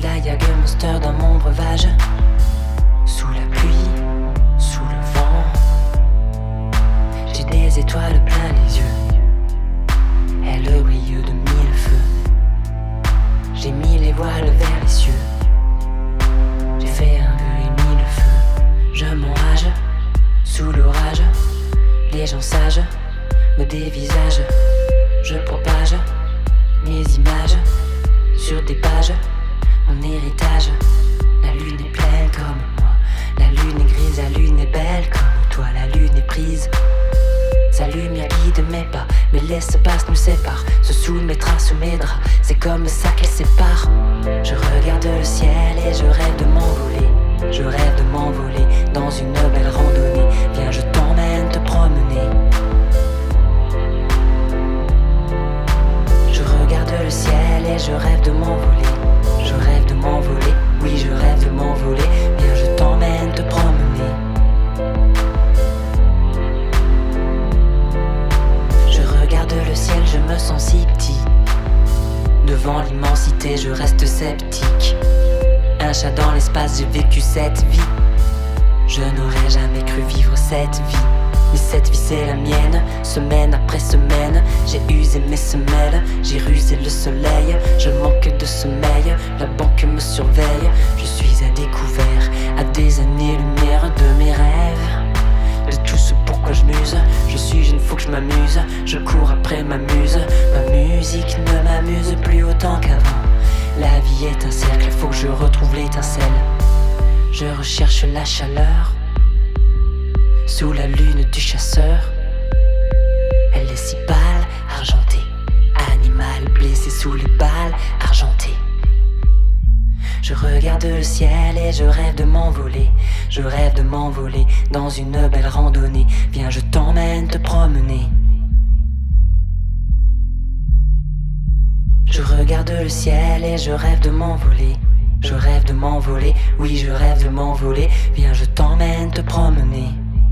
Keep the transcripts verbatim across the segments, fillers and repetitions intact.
la Jagger Monster dans mon breuvage. Sous la pluie, sous le vent, j'ai des étoiles plein les yeux. Elles brillent de mille feux. J'ai mis les voiles vers les cieux. J'ai fait un vœu et mis le feu. Je m'enrage sous l'orage. Les gens sages me dévisagent. Je propage mes images sur des pages. Mon héritage. La lune est pleine comme moi. La lune est grise, la lune est belle comme toi. La lune est prise. Sa lumière guide mes pas. Mais l'espace nous sépare. Se soumettra sous mes draps. C'est comme ça qu'elle sépare. Je regarde le ciel et je rêve de m'envoler. Je rêve de m'envoler dans une belle randonnée. Viens, je t'emmène te promener. Je regarde le ciel et je rêve de m'envoler. Je rêve de m'envoler, oui je rêve de m'envoler. Viens, je t'emmène te promener. Je regarde le ciel, je me sens si petit. Devant l'immensité, je reste sceptique. Un chat dans l'espace, j'ai vécu cette vie. Je n'aurais jamais cru vivre cette vie. Mais cette vie c'est la mienne, semaine après semaine. J'ai usé mes semelles, j'ai rusé le soleil. Je manque de sommeil, la banque me surveille. Je suis à découvert, à des années-lumière de mes rêves. De tout ce pourquoi je muse, je suis jeune, faut que je m'amuse. Je cours après ma muse, ma musique ne m'amuse plus autant qu'avant. La vie est un cercle, faut que je retrouve l'étincelle. Je recherche la chaleur sous la lune du chasseur. Elle est si pâle, argentée. Animal blessé sous les balles, argenté. Je regarde le ciel et je rêve de m'envoler. Je rêve de m'envoler dans une belle randonnée. Viens, je t'emmène te promener. Je regarde le ciel et je rêve de m'envoler. Je rêve de m'envoler, oui je rêve de m'envoler. Viens, je t'emmène te promener.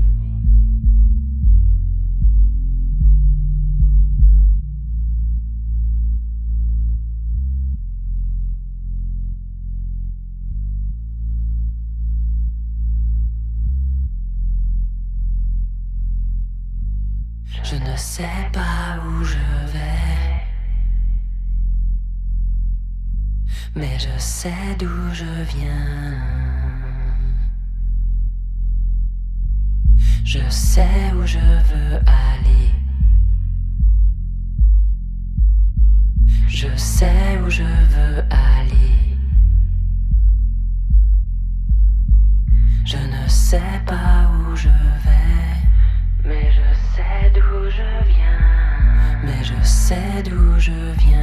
Je ne sais pas où je vais, mais je sais d'où je viens. Je sais où je veux aller. Je sais où je veux aller. Je ne sais pas où je vais, mais je sais d'où je viens. Mais je sais d'où je viens.